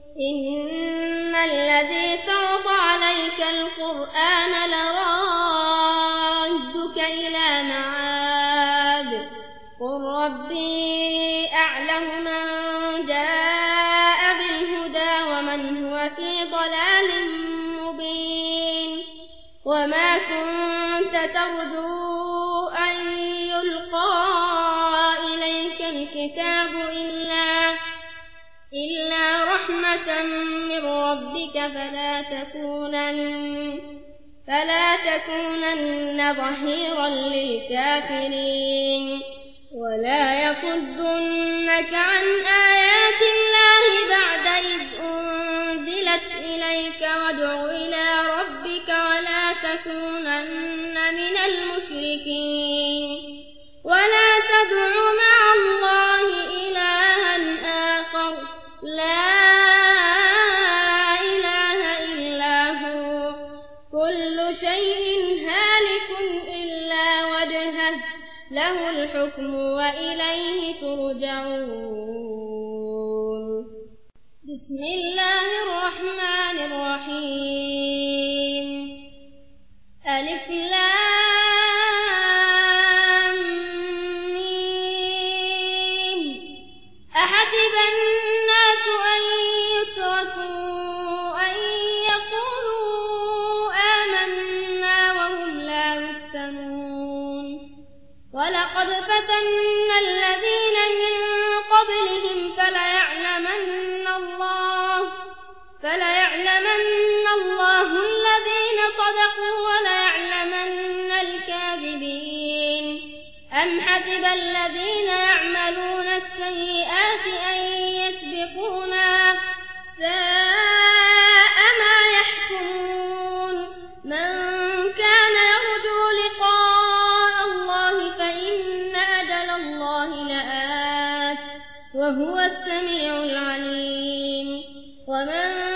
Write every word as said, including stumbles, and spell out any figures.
إن الذي فرض عليك القرآن لرادك إلى معاد قل ربي أعلم من جاء بالهدى ومن هو في ضلال مبين وما كنت ترجو أن يلقى إليك الكتاب إلا إلا رحمة من ربك فلا تكونن فلا تكونن ظهيرا للكافرين ولا يصدنك عن آيات الله بعد إذ أنزلت إليك وادع إلى ربك ولا تكونن من المشركين ولا تدع مع الله إلها آخر لا إله إلا هو كل شيء هالك إلا وجهه له الحكم وإليه ترجعون بسم الله الرحمن الرحيم ألف لام ميم أحسب الناس أن يتركوا أن يقولوا آمنا وهم لا يفتنون ولقد فتنا الذين من قبلهم فليعلمن الله فليعلمن الله الذين صدقوا وليعلمن الكاذبين أم حسب الذين يعملون السيئات أن يسبقونا ساء ما يحكمون من كان يرجو لقاء الله فإن أجل الله لآت وهو السميع العليم ومن